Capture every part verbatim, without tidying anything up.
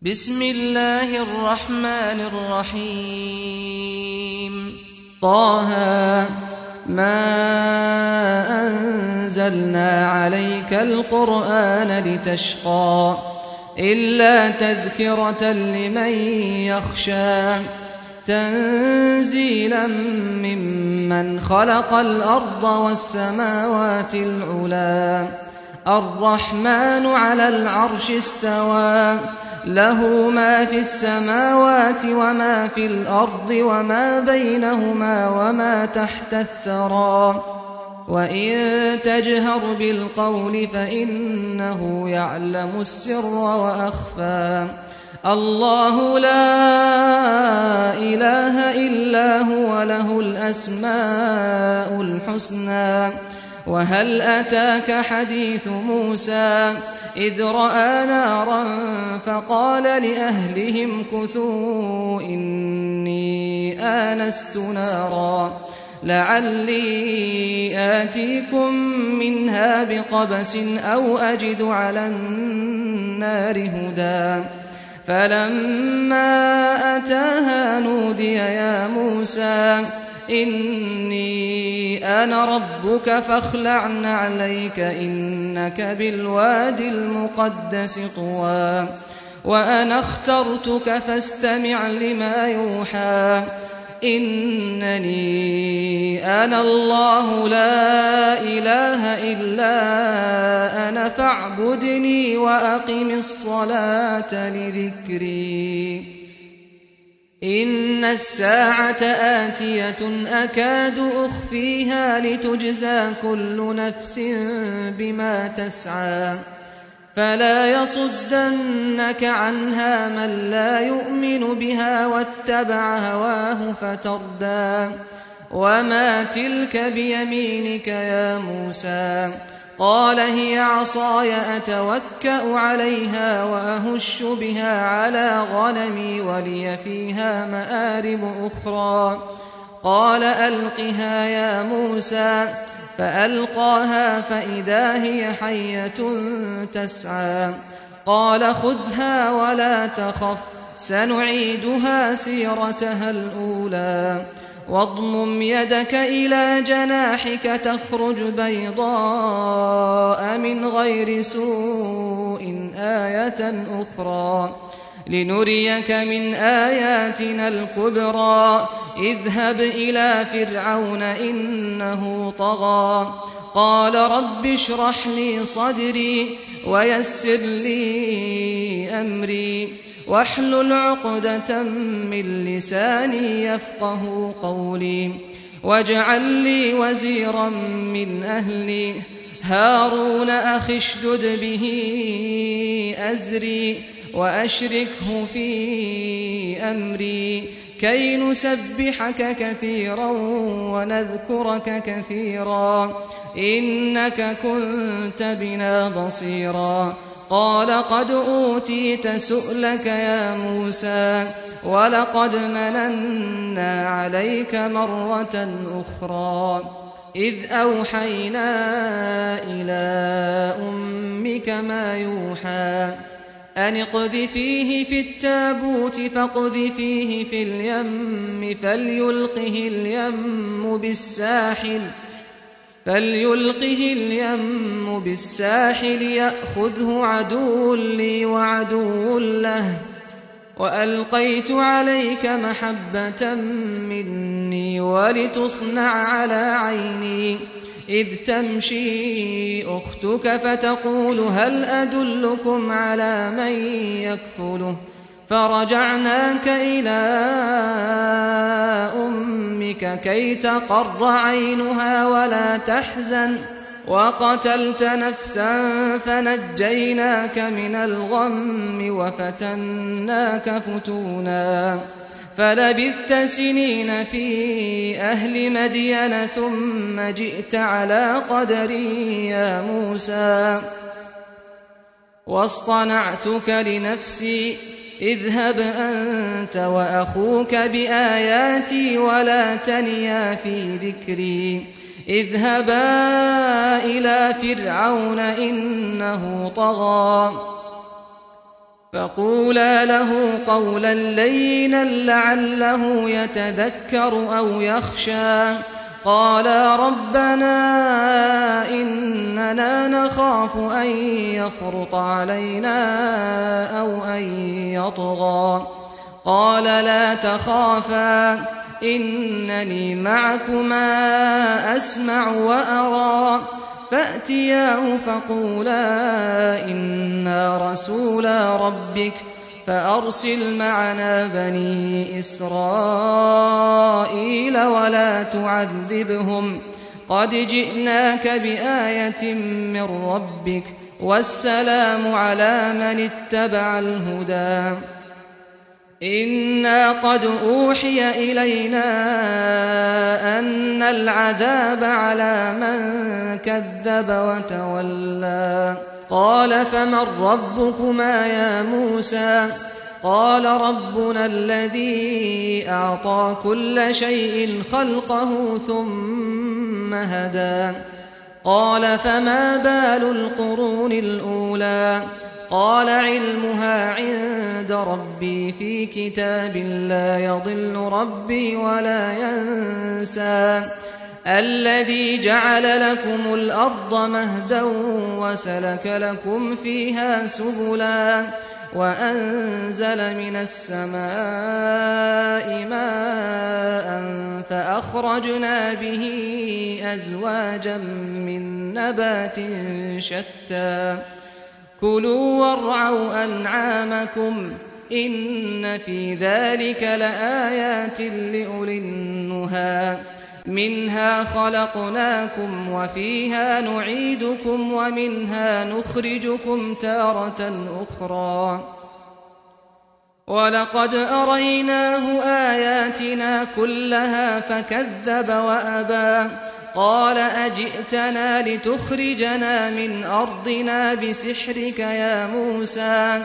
بسم الله الرحمن الرحيم طه ما أنزلنا عليك القرآن لتشقى إلا تذكرة لمن يخشى تنزيلا ممن خلق الأرض والسماوات العلى الرحمن على العرش استوى له ما في السماوات وما في الأرض وما بينهما وما تحت الثرى وإن تجهر بالقول فإنه يعلم السر وأخفى الله لا إله إلا هو له الأسماء الحسنى وهل أتاك حديث موسى إذ رأى نارا فقال لأهلهم كثوا إني آنست نارا لعلي آتيكم منها بقبس أو أجد على النار هدى فلما أتاها نودي يا موسى إني أنا ربك فاخلع نعليك إنك بالواد المقدس طوى وأنا اخترتك فاستمع لما يوحى إنني أنا الله لا إله إلا أنا فاعبدني وأقم الصلاة لذكري إن الساعة آتية أكاد أخفيها لتجزى كل نفس بما تسعى فلا يصدنك عنها من لا يؤمن بها واتبع هواه فتردى وما تلك بيمينك يا موسى قال هي عصاي أتوكأ عليها وأهش بها على غنمي ولي فيها مآرب أخرى قال ألقها يا موسى فألقاها فإذا هي حية تسعى قال خذها ولا تخف سنعيدها سيرتها الأولى واضمم يدك إلى جناحك تخرج بيضاء من غير سوء آية أخرى لنريك من آياتنا الكبرى اذهب إلى فرعون إنه طغى قال رب اشرح لي صدري ويسر لي أمري واحلل عقدة من لساني يفقه قولي واجعل لي وزيرا من أهلي هارون أخي اشدد به أزري وأشركه في أمري كي نسبحك كثيرا ونذكرك كثيرا إنك كنت بنا بصيرا قال قد أوتيت سؤلك يا موسى ولقد مننا عليك مرة أخرى إذ أوحينا إلى أمك ما يوحى أن اقذفيه في التابوت فاقذفيه في اليم فليلقه اليم بالساحل فليلقه اليم بالساحل يأخذه عدو لي وعدو له وألقيت عليك محبة مني ولتصنع على عيني إذ تمشي أختك فتقول هل أدلكم على من يكفله فرجعناك إلى أمك كي تقر عينها ولا تحزن وقتلت نفسا فنجيناك من الغم وفتناك فتونا فلبثت سنين في أهل مدين ثم جئت على قدري يا موسى واصطنعتك لنفسي اذهب أنت وأخوك بآياتي ولا تنيا في ذكري اذهبا إلى فرعون إنه طغى فقولا له قولا لينا لعله يتذكر أو يخشى قالا ربنا إننا نخاف أن يفرط علينا أو أن يطغى قال لا تخافا إنني معكما أسمع وأرى فأتياه فقولا إنا رسولا ربك فأرسل معنا بني إسرائيل ولا تعذبهم قد جئناك بآية من ربك والسلام على من اتبع الهدى إنا قد أوحي إلينا أن العذاب على من كذب وتولى قال فمن ربكما يا موسى قال ربنا الذي أعطى كل شيء خلقه ثم هدى قال فما بال القرون الأولى قال علمها عند ربي في كتاب لا يضل ربي ولا ينسى الذي جعل لكم الأرض مهدا وسلك لكم فيها سبلا وأنزل من السماء ماء فأخرجنا به أزواجا من نبات شتى كلوا وارعوا أنعامكم إن في ذلك لآيات لأولي النهى منها خلقناكم وفيها نعيدكم ومنها نخرجكم تارة أخرى ولقد أريناه آياتنا كلها فكذب وأبى قال أجئتنا لتخرجنا من أرضنا بسحرك يا موسى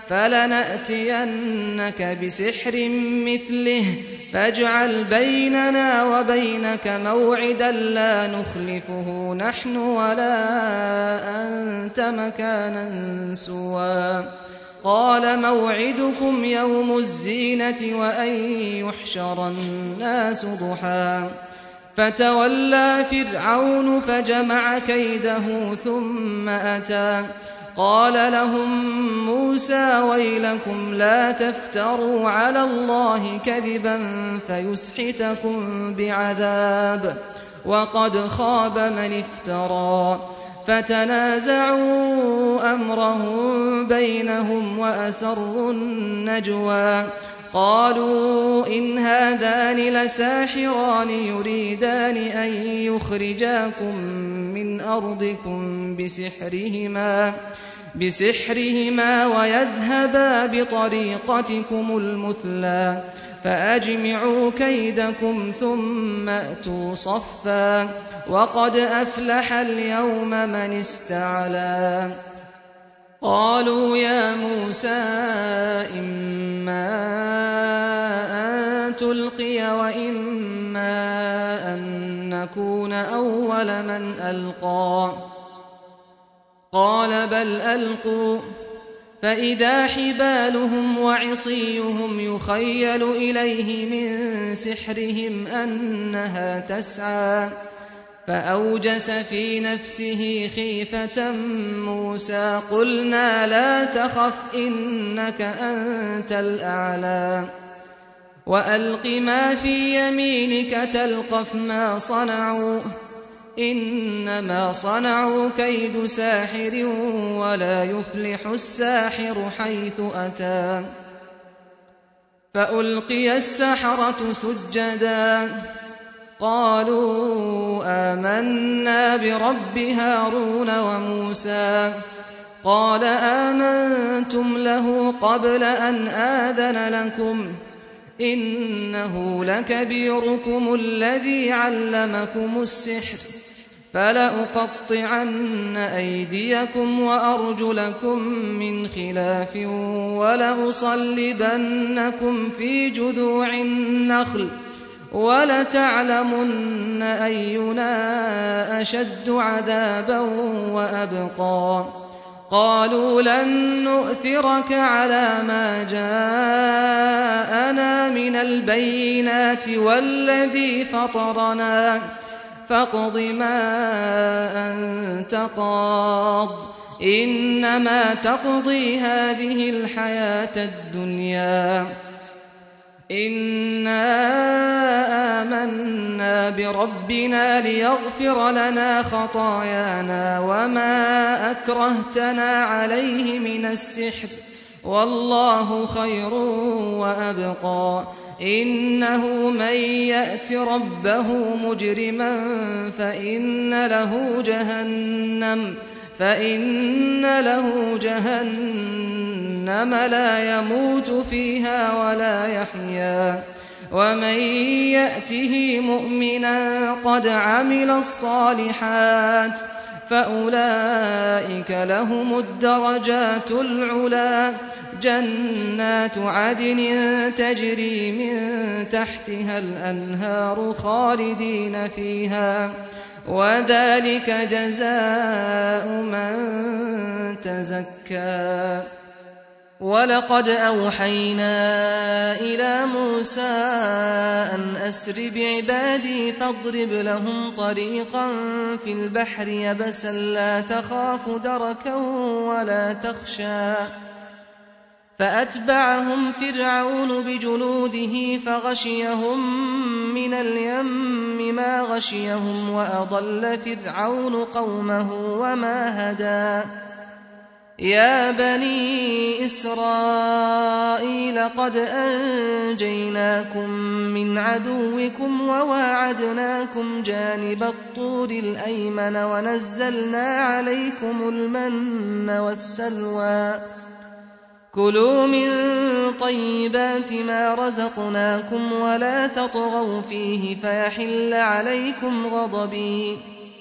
فلنأتينك بسحر مثله فاجعل بيننا وبينك موعدا لا نخلفه نحن ولا أنت مكانا سوى قال موعدكم يوم الزينة وأن يحشر الناس ضحى فتولى فرعون فجمع كيده ثم أتى قال لهم موسى ويلكم لا تفتروا على الله كذبا فيسحتكم بعذاب وقد خاب من افترى فتنازعوا أمرهم بينهم وأسروا النجوى قالوا إن هذان لساحران يريدان أن يخرجاكم من أرضكم بسحرهما بسحرهما ويذهبا بطريقتكم المثلى فأجمعوا كيدكم ثم أتوا صفا وقد أفلح اليوم من استعلى قالوا يا موسى إما أن تلقي وإما أن نكون أول من ألقى قال بل ألقوا فإذا حبالهم وعصيهم يخيل إليه من سحرهم أنها تسعى فأوجس في نفسه خيفة موسى قلنا لا تخف إنك أنت الأعلى وألق ما في يمينك تلقف ما صنعوا إنما صنعوا كيد ساحر ولا يفلح الساحر حيث أتى فألقي السحرة سجدا قالوا آمنا برب هارون وموسى قال آمنتم له قبل أن آذن لكم إنه لكبيركم الذي علمكم السحر فلأقطعن أيديكم وأرجلكم من خلاف ولأصلبنكم في جذوع النخل ولتعلمن أينا أشد عذابا وأبقى قالوا لن نؤثرك على ما جاءنا من البينات والذي فطرنا فاقض ما أنت قاض إنما تقضي هذه الحياة الدنيا إنا آمنا بربنا ليغفر لنا خطايانا وما أكرهتنا عليه من السحر والله خير وأبقى إنه من يأت ربه مجرما فإن له جهنم فإن له جهنم لا يموت فيها ولا يحيا ومن يأته مؤمنا قد عمل الصالحات فأولئك لهم الدرجات العلى جنات عدن تجري من تحتها الأنهار خالدين فيها وذلك جزاء من تزكى ولقد أوحينا إلى موسى أن أسر بعبادي فاضرب لهم طريقا في البحر يبسا لا تخاف دركا ولا تخشى فأتبعهم فرعون بجنوده فغشيهم من اليم ما غشيهم وأضل فرعون قومه وما هدى يا بني إسرائيل قد أنجيناكم من عدوكم وواعدناكم جانب الطور الأيمن ونزلنا عليكم المن والسلوى كلوا من طيبات ما رزقناكم ولا تطغوا فيه فيحل عليكم غضبي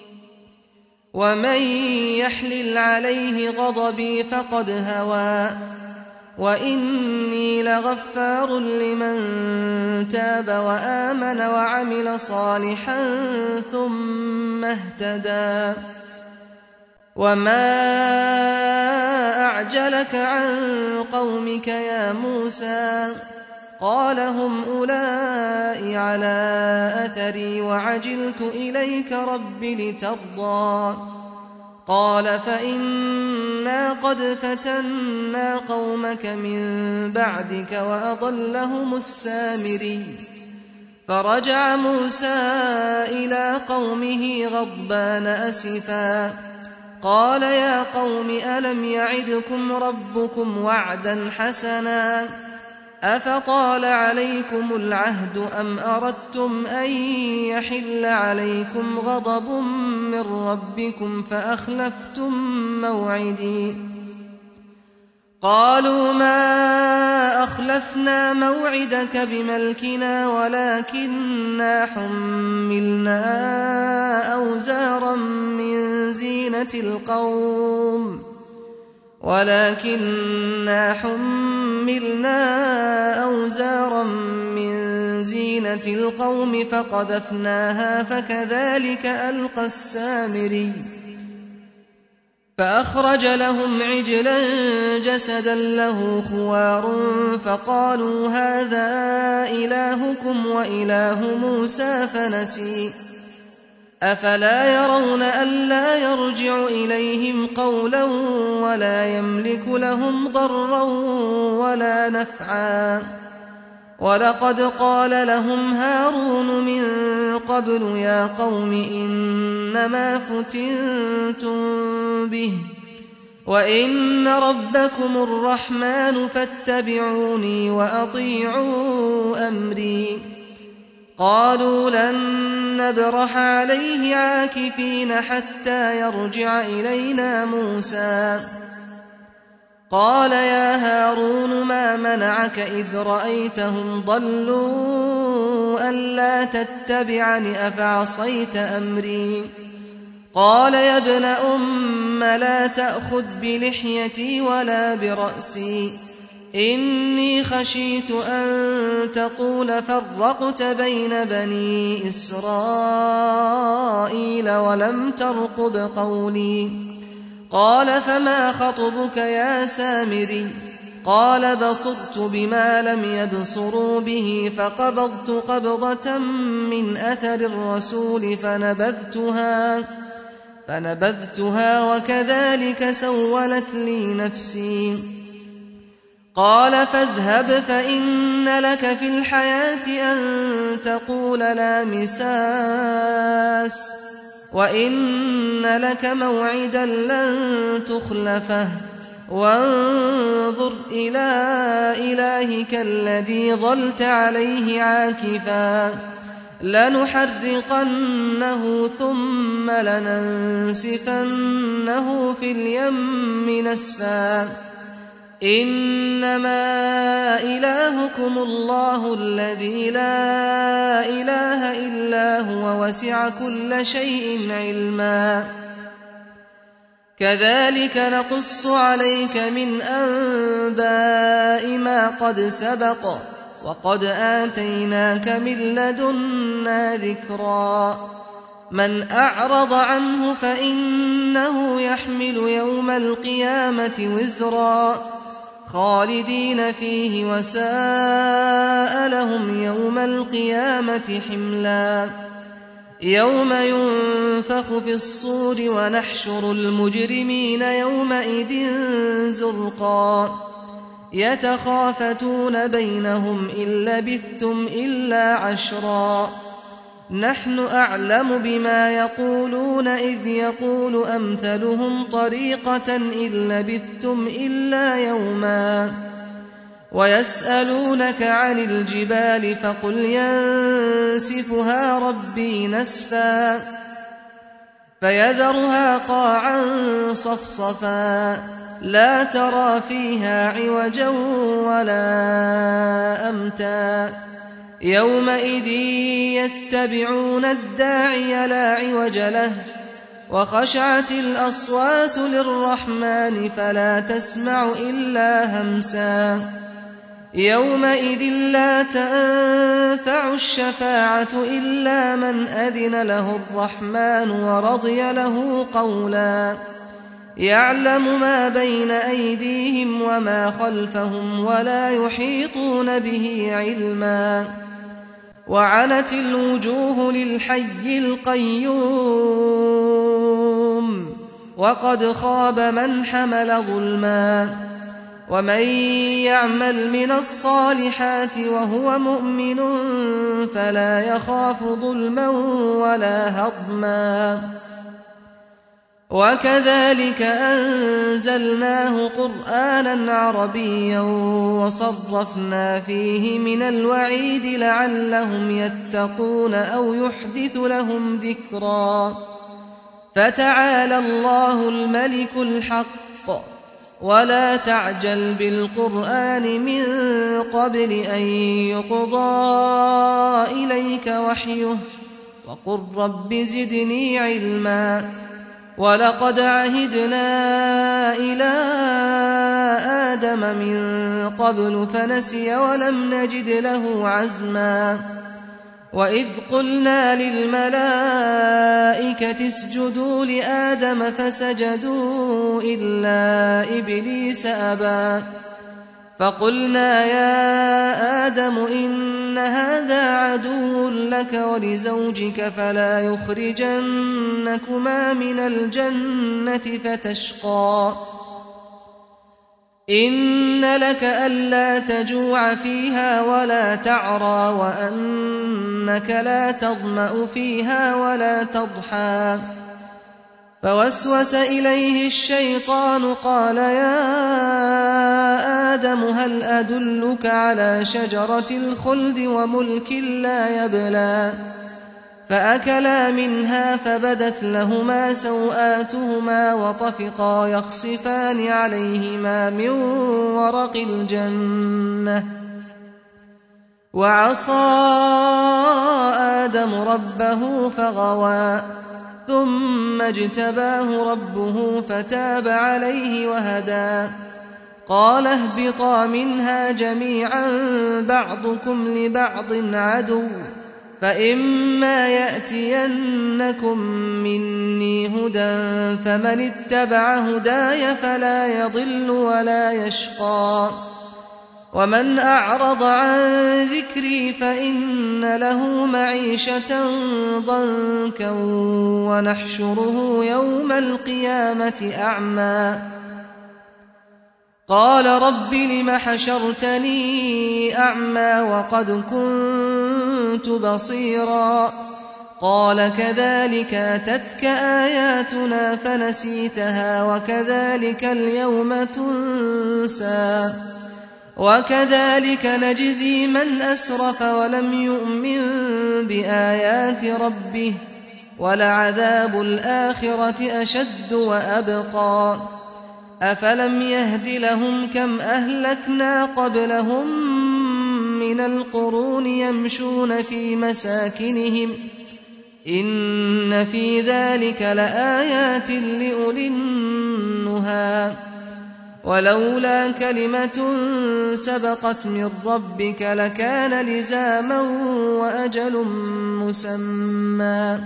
ومن يحلل عليه غضبي فقد هوى وإني لغفار لمن تاب وآمن وعمل صالحا ثم اهتدى وما أعجلك عن قومك يا موسى قال هم أولئك على أثري وعجلت إليك رب لترضى قال فإنا قد فتنا قومك من بعدك وأضلهم السامري فرجع موسى إلى قومه غضبان أسفا قال يا قوم ألم يعدكم ربكم وعدا حسنا أفطال عليكم العهد أم أردتم أن يحل عليكم غضب من ربكم فأخلفتم موعدي قالوا ما أخلفنا موعدك بملكنا ولكننا حملنا أوزارا من زينة القوم ولكننا حملنا أوزارا من زينة القوم فقذفناها فكذلك ألقى السامري فأخرج لهم عجلا جسدا له خوار فقالوا هذا إلهكم وإله موسى فنسي أفلا يرون ألا يرجع إليهم قولا ولا يملك لهم ضرا ولا نفعا ولقد قال لهم هارون من قبل يا قوم إنما فتنتم به وإن ربكم الرحمن فاتبعوني وأطيعوا أمري قالوا لن نبرح عليه عاكفين حتى يرجع إلينا موسى قال يا هارون ما منعك إذ رأيتهم ضلوا ألا تتبعني أفعصيت أمري قال يا ابن أم لا تأخذ بلحيتي ولا برأسي إني خشيت أن تقول فرقت بين بني إسرائيل ولم ترقب قولي قال فما خطبك يا سامري قال بصرت بما لم يبصروا به فقبضت قبضة من أثر الرسول فنبذتها فنبذتها وكذلك سولت لي نفسي قال فاذهب فإن لك في الحياة أن تقول لا مساس وإن لك موعدا لن تخلفه وانظر إلى إلهك الذي ظلت عليه عاكفا لنحرقنه ثم لننسفنه في اليم نسفا إنما إلهكم الله الذي لا إله إلا هو وسع كل شيء علما كذلك نقص عليك من أنباء ما قد سبق وقد آتيناك من لدنا ذكرا من أعرض عنه فإنه يحمل يوم القيامة وزرا خالدين فيه وساء لهم يوم القيامة حملا يوم ينفخ في الصور ونحشر المجرمين يومئذ زرقا يتخافتون بينهم إن لبثتم إلا عشرا نحن أعلم بما يقولون إذ يقول أمثلهم طريقة إن لبثتم إلا يوما ويسألونك عن الجبال فقل ينسفها ربي نسفا فيذرها قاعا صفصفا لا ترى فيها عوجا ولا أمتا يومئذ يتبعون الداعي لا عوج له وخشعت الأصوات للرحمن فلا تسمع إلا همسا يومئذ لا تنفع الشفاعة إلا من أذن له الرحمن ورضي له قولا يعلم ما بين أيديهم وما خلفهم ولا يحيطون به علما وعنت الوجوه للحي القيوم وقد خاب من حمل ظلما ومن يعمل من الصالحات وهو مؤمن فلا يخاف ظلما ولا هضما وكذلك أنزلناه قرآنا عربيا وصرفنا فيه من الوعيد لعلهم يتقون أو يحدث لهم ذكرا فتعالى الله الملك الحق ولا تعجل بالقرآن من قبل أن يقضى إليك وحيه وقل رب زدني علما ولقد عهدنا إلى آدم من قبل فنسي ولم نجد له عزما وإذ قلنا للملائكة اسجدوا لآدم فسجدوا إلا إبليس أبى فقلنا يا آدم إن هذا عدو لك ولزوجك فلا يخرجنكما من الجنة فتشقى إن لك ألا تجوع فيها ولا تعرى وأنك لا تظمأ فيها ولا تضحى فوسوس إليه الشيطان قال يا آدم هل أدلك على شجرة الخلد وملك لا يبلى فأكلا منها فبدت لهما سوآتهما وطفقا يخصفان عليهما من ورق الجنة وعصى آدم ربه فغوى ثم اجتباه ربه فتاب عليه وهدى قال اهبطا منها جميعا بعضكم لبعض عدو فإما يأتينكم مني هدى فمن اتبع هداي فلا يضل ولا يشقى ومن أعرض عن ذكري فإن له معيشة ضنكا ونحشره يوم القيامة أعمى قال رب لم حشرتني أعمى وقد كنت بصيرا قال كذلك أتتك آياتنا فنسيتها وكذلك اليوم تنسى وكذلك نجزي من أسرف ولم يؤمن بآيات ربه ولعذاب الآخرة أشد وأبقى أفلم يهد لهم كم أهلكنا قبلهم من القرون يمشون في مساكنهم إن في ذلك لآيات لأولي النهى ولولا كلمة سبقت من ربك لكان لزاما وأجل مسمى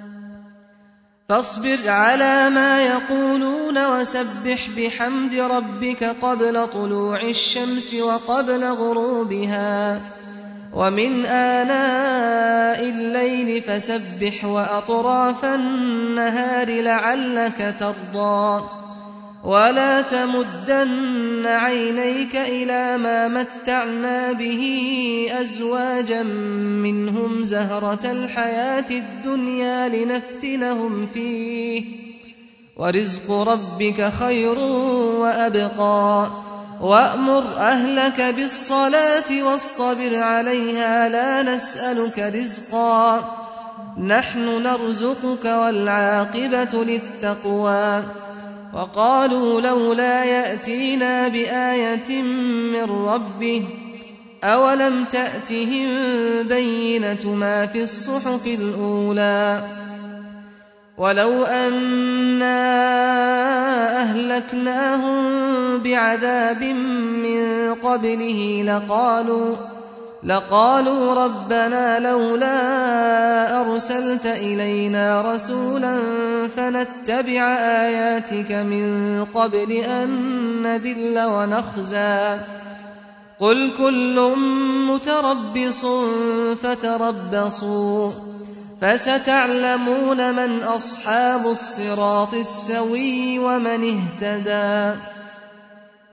فاصبر على ما يقولون وسبح بحمد ربك قبل طلوع الشمس وقبل غروبها ومن آناء الليل فسبح وأطراف النهار لعلك ترضى ولا تمدن عينيك إلى ما متعنا به أزواجا منهم زهرة الحياة الدنيا لنفتنهم فيه ورزق ربك خير وأبقى وأمر أهلك بالصلاة واصطبر عليها لا نسألك رزقا نحن نرزقك والعاقبة للتقوى وقالوا لولا يأتينا بآية من ربه أولم تأتهم بينة ما في الصحف الأولى ولو أنا أهلكناهم بعذاب من قبله لقالوا لقالوا ربنا لولا أرسلت إلينا رسولا فنتبع آياتك من قبل أن نذل ونخزى قل كل متربص فتربصوا فستعلمون من أصحاب الصراط السوي ومن اهتدى